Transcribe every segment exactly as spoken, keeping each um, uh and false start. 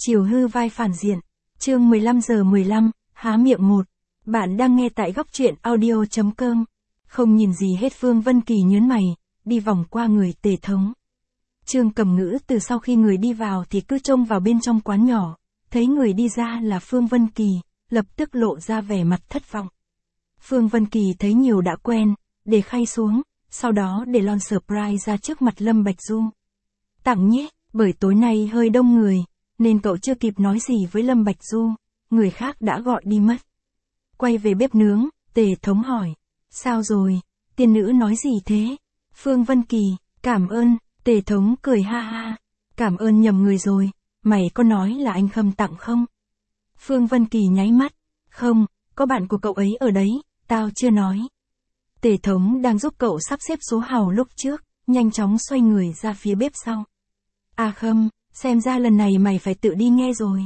Chiều hư vai phản diện. Chương mười lăm giờ mười lăm, há miệng một. Bạn đang nghe tại góc truyện audio chấm com. Không nhìn gì hết, Phương Vân Kỳ nhớn mày, đi vòng qua người Tề Thống. Trương Cầm Ngữ từ sau khi người đi vào thì cứ trông vào bên trong quán nhỏ, thấy người đi ra là Phương Vân Kỳ, lập tức lộ ra vẻ mặt thất vọng. Phương Vân Kỳ thấy nhiều đã quen, để khay xuống, sau đó để lon surprise ra trước mặt Lâm Bạch Du. Tặng nhé, bởi tối nay hơi đông người, nên cậu chưa kịp nói gì với Lâm Bạch Du, người khác đã gọi đi mất. Quay về bếp nướng, Tề Thống hỏi, sao rồi, tiên nữ nói gì thế? Phương Vân Kỳ, cảm ơn, Tề Thống cười ha ha, cảm ơn nhầm người rồi, mày có nói là anh Khâm tặng không? Phương Vân Kỳ nháy mắt, không, có bạn của cậu ấy ở đấy, tao chưa nói. Tề Thống đang giúp cậu sắp xếp số hào lúc trước, nhanh chóng xoay người ra phía bếp sau. À Khâm, xem ra lần này mày phải tự đi nghe rồi.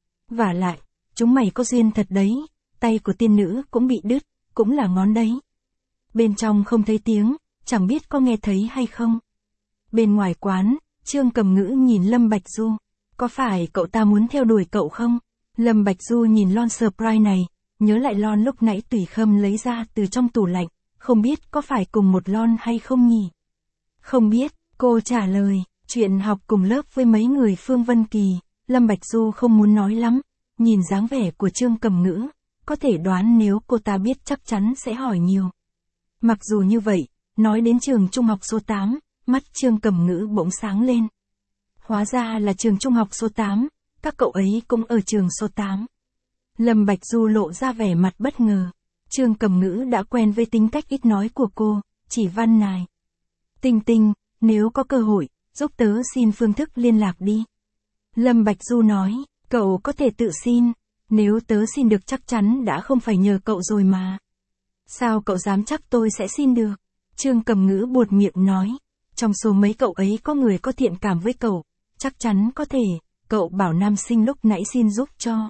Vả lại, chúng mày có duyên thật đấy, tay của tiên nữ cũng bị đứt, cũng là ngón đấy. Bên trong không thấy tiếng, chẳng biết có nghe thấy hay không. Bên ngoài quán, Trương Cầm Ngữ nhìn Lâm Bạch Du, có phải cậu ta muốn theo đuổi cậu không? Lâm Bạch Du nhìn lon surprise này, nhớ lại lon lúc nãy Tùy Khâm lấy ra từ trong tủ lạnh, không biết có phải cùng một lon hay không nhỉ? Không biết, cô trả lời, chuyện học cùng lớp với mấy người Phương Vân Kỳ, Lâm Bạch Du không muốn nói lắm, nhìn dáng vẻ của Trương Cầm Ngữ, có thể đoán nếu cô ta biết chắc chắn sẽ hỏi nhiều. Mặc dù như vậy, nói đến trường trung học số tám, mắt Trương Cầm Ngữ bỗng sáng lên. Hóa ra là trường trung học số tám, các cậu ấy cũng ở trường số tám. Lâm Bạch Du lộ ra vẻ mặt bất ngờ. Trương Cầm Ngữ đã quen với tính cách ít nói của cô, chỉ văn nài. Tinh Tinh, nếu có cơ hội, giúp tớ xin phương thức liên lạc đi. Lâm Bạch Du nói, cậu có thể tự xin, nếu tớ xin được chắc chắn đã không phải nhờ cậu rồi mà. Sao cậu dám chắc tôi sẽ xin được? Trương Cầm Ngữ buột miệng nói, trong số mấy cậu ấy có người có thiện cảm với cậu, chắc chắn có thể, cậu bảo nam sinh lúc nãy xin giúp cho.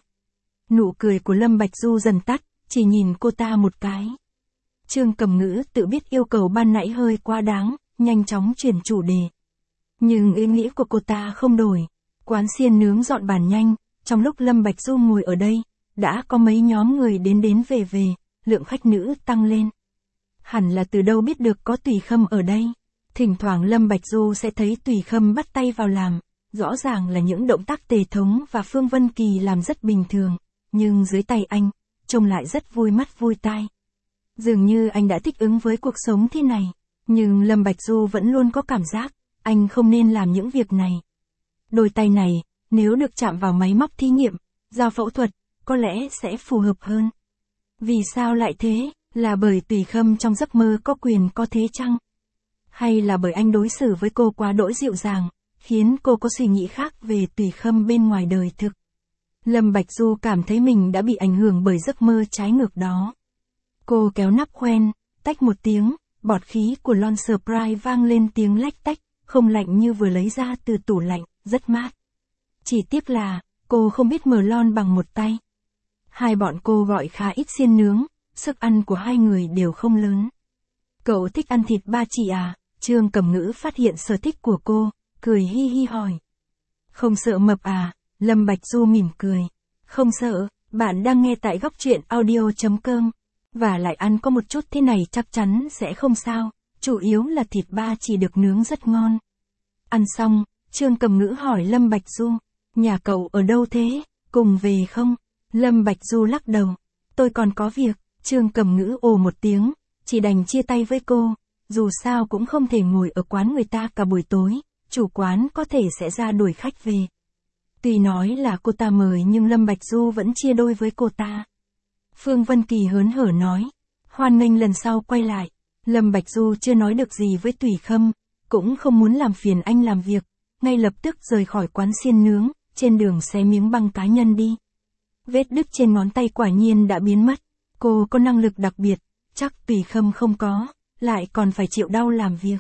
Nụ cười của Lâm Bạch Du dần tắt, chỉ nhìn cô ta một cái. Trương Cầm Ngữ tự biết yêu cầu ban nãy hơi quá đáng, nhanh chóng chuyển chủ đề. Nhưng ý nghĩ của cô ta không đổi. Quán xiên nướng dọn bàn nhanh, trong lúc Lâm Bạch Du ngồi ở đây, đã có mấy nhóm người đến đến về về, lượng khách nữ tăng lên. Hẳn là từ đâu biết được có Tùy Khâm ở đây. Thỉnh thoảng Lâm Bạch Du sẽ thấy Tùy Khâm bắt tay vào làm, rõ ràng là những động tác Tề Thống và Phương Vân Kỳ làm rất bình thường, nhưng dưới tay anh, trông lại rất vui mắt vui tai. Dường như anh đã thích ứng với cuộc sống thế này, nhưng Lâm Bạch Du vẫn luôn có cảm giác, anh không nên làm những việc này. Đôi tay này, nếu được chạm vào máy móc thí nghiệm, giao phẫu thuật, có lẽ sẽ phù hợp hơn. Vì sao lại thế? Là bởi Tùy Khâm trong giấc mơ có quyền có thế chăng? Hay là bởi anh đối xử với cô quá đỗi dịu dàng, khiến cô có suy nghĩ khác về Tùy Khâm bên ngoài đời thực? Lâm Bạch Du cảm thấy mình đã bị ảnh hưởng bởi giấc mơ trái ngược đó. Cô kéo nắp khoen, tách một tiếng, bọt khí của lon surprise vang lên tiếng lách tách, không lạnh như vừa lấy ra từ tủ lạnh, rất mát. Chỉ tiếc là, cô không biết mở lon bằng một tay. Hai bọn cô gọi khá ít xiên nướng, sức ăn của hai người đều không lớn. Cậu thích ăn thịt ba chỉ à? Trương Cầm Ngữ phát hiện sở thích của cô, cười hi hi hỏi. Không sợ mập à? Lâm Bạch Du mỉm cười. Không sợ, bạn đang nghe tại góc truyện audio chấm com. Và lại ăn có một chút thế này chắc chắn sẽ không sao, chủ yếu là thịt ba chỉ được nướng rất ngon. Ăn xong, Trương Cầm Ngữ hỏi Lâm Bạch Du, nhà cậu ở đâu thế, cùng về không? Lâm Bạch Du lắc đầu, tôi còn có việc. Trương Cầm Ngữ ồ một tiếng, chỉ đành chia tay với cô, dù sao cũng không thể ngồi ở quán người ta cả buổi tối, chủ quán có thể sẽ ra đuổi khách về. Tuy nói là cô ta mời nhưng Lâm Bạch Du vẫn chia đôi với cô ta. Phương Vân Kỳ hớn hở nói, hoan nghênh lần sau quay lại. Lâm Bạch Du chưa nói được gì với Tùy Khâm, cũng không muốn làm phiền anh làm việc, ngay lập tức rời khỏi quán xiên nướng, trên đường xé miếng băng cá nhân đi. Vết đứt trên ngón tay quả nhiên đã biến mất, cô có năng lực đặc biệt, chắc Tùy Khâm không có, lại còn phải chịu đau làm việc.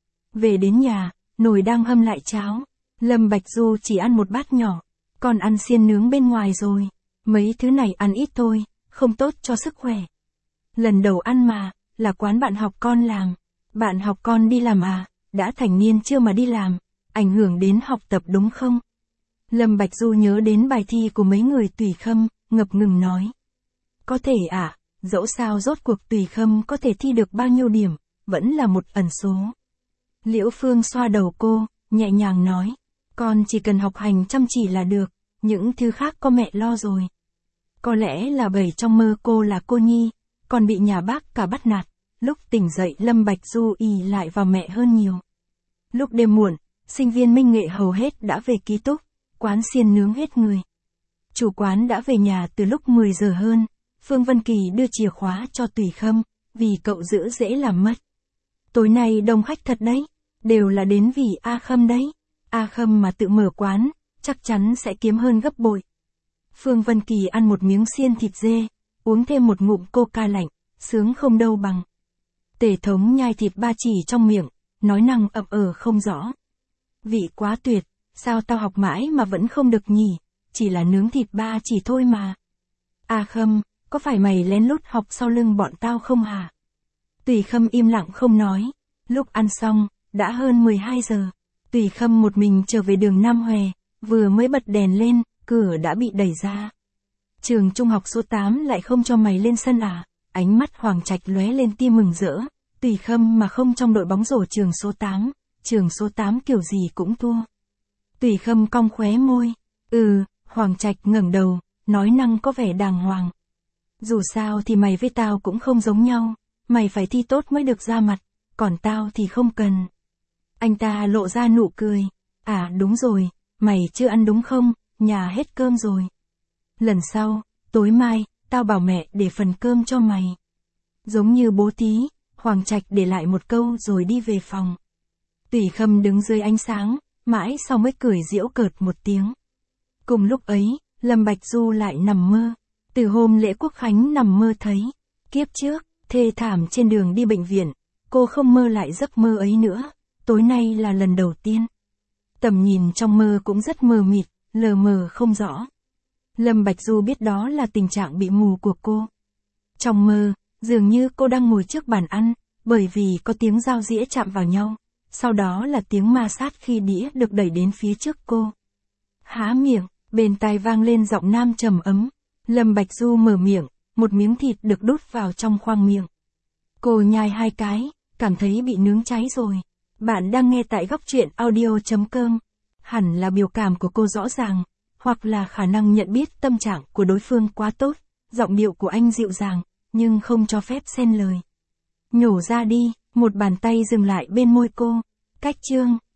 Về đến nhà, nồi đang hâm lại cháo, Lâm Bạch Du chỉ ăn một bát nhỏ, còn ăn xiên nướng bên ngoài rồi, mấy thứ này ăn ít thôi, không tốt cho sức khỏe. Lần đầu ăn mà, là quán bạn học con làm. Bạn học con đi làm à, đã thành niên chưa mà đi làm, ảnh hưởng đến học tập đúng không? Lâm Bạch Du nhớ đến bài thi của mấy người Tùy Khâm, ngập ngừng nói. Có thể à, dẫu sao rốt cuộc Tùy Khâm có thể thi được bao nhiêu điểm, vẫn là một ẩn số. Liễu Phương xoa đầu cô, nhẹ nhàng nói. Con chỉ cần học hành chăm chỉ là được, những thứ khác có mẹ lo rồi. Có lẽ là bởi trong mơ cô là cô nhi, còn bị nhà bác cả bắt nạt. Lúc tỉnh dậy Lâm Bạch Du ỷ lại vào mẹ hơn nhiều. Lúc đêm muộn, sinh viên Minh Nghệ hầu hết đã về ký túc, quán xiên nướng hết người. Chủ quán đã về nhà từ lúc mười giờ hơn, Phương Vân Kỳ đưa chìa khóa cho Tùy Khâm, vì cậu giữ dễ làm mất. Tối nay đông khách thật đấy, đều là đến vì A Khâm đấy. A Khâm mà tự mở quán, chắc chắn sẽ kiếm hơn gấp bội. Phương Vân Kỳ ăn một miếng xiên thịt dê, uống thêm một ngụm coca lạnh, sướng không đâu bằng. Tề Thống nhai thịt ba chỉ trong miệng, nói năng ậm ờ không rõ. Vị quá tuyệt, sao tao học mãi mà vẫn không được nhỉ, chỉ là nướng thịt ba chỉ thôi mà. A Khâm, có phải mày lén lút học sau lưng bọn tao không hả? Tùy Khâm im lặng không nói. Lúc ăn xong, đã hơn mười hai giờ. Tùy Khâm một mình trở về đường Nam Hòe, vừa mới bật đèn lên, cửa đã bị đẩy ra. Trường trung học số tám lại không cho mày lên sân à? Ánh mắt Hoàng Trạch lóe lên tia mừng rỡ. Tùy Khâm mà không trong đội bóng rổ trường số tám, trường số tám kiểu gì cũng thua. Tùy Khâm cong khóe môi. Ừ, Hoàng Trạch ngẩng đầu, nói năng có vẻ đàng hoàng. Dù sao thì mày với tao cũng không giống nhau, mày phải thi tốt mới được ra mặt, còn tao thì không cần. Anh ta lộ ra nụ cười. À đúng rồi, mày chưa ăn đúng không, nhà hết cơm rồi. Lần sau, tối mai, tao bảo mẹ để phần cơm cho mày. Giống như bố tí, Hoàng Trạch để lại một câu rồi đi về phòng. Tùy Khâm đứng dưới ánh sáng, mãi sau mới cười giễu cợt một tiếng. Cùng lúc ấy, Lâm Bạch Du lại nằm mơ. Từ hôm lễ Quốc Khánh nằm mơ thấy. Kiếp trước, thê thảm trên đường đi bệnh viện, cô không mơ lại giấc mơ ấy nữa. Tối nay là lần đầu tiên. Tầm nhìn trong mơ cũng rất mờ mịt, lờ mờ không rõ. Lâm Bạch Du biết đó là tình trạng bị mù của cô. Trong mơ, dường như cô đang ngồi trước bàn ăn, bởi vì có tiếng dao dĩa chạm vào nhau. Sau đó là tiếng ma sát khi đĩa được đẩy đến phía trước cô. Há miệng, bên tai vang lên giọng nam trầm ấm. Lâm Bạch Du mở miệng, một miếng thịt được đút vào trong khoang miệng. Cô nhai hai cái, cảm thấy bị nướng cháy rồi. Bạn đang nghe tại góc truyện audio chấm com. Hẳn là biểu cảm của cô rõ ràng, hoặc là khả năng nhận biết tâm trạng của đối phương quá tốt. Giọng điệu của anh dịu dàng, nhưng không cho phép xen lời. Nhổ ra đi, một bàn tay dừng lại bên môi cô. Cách chương.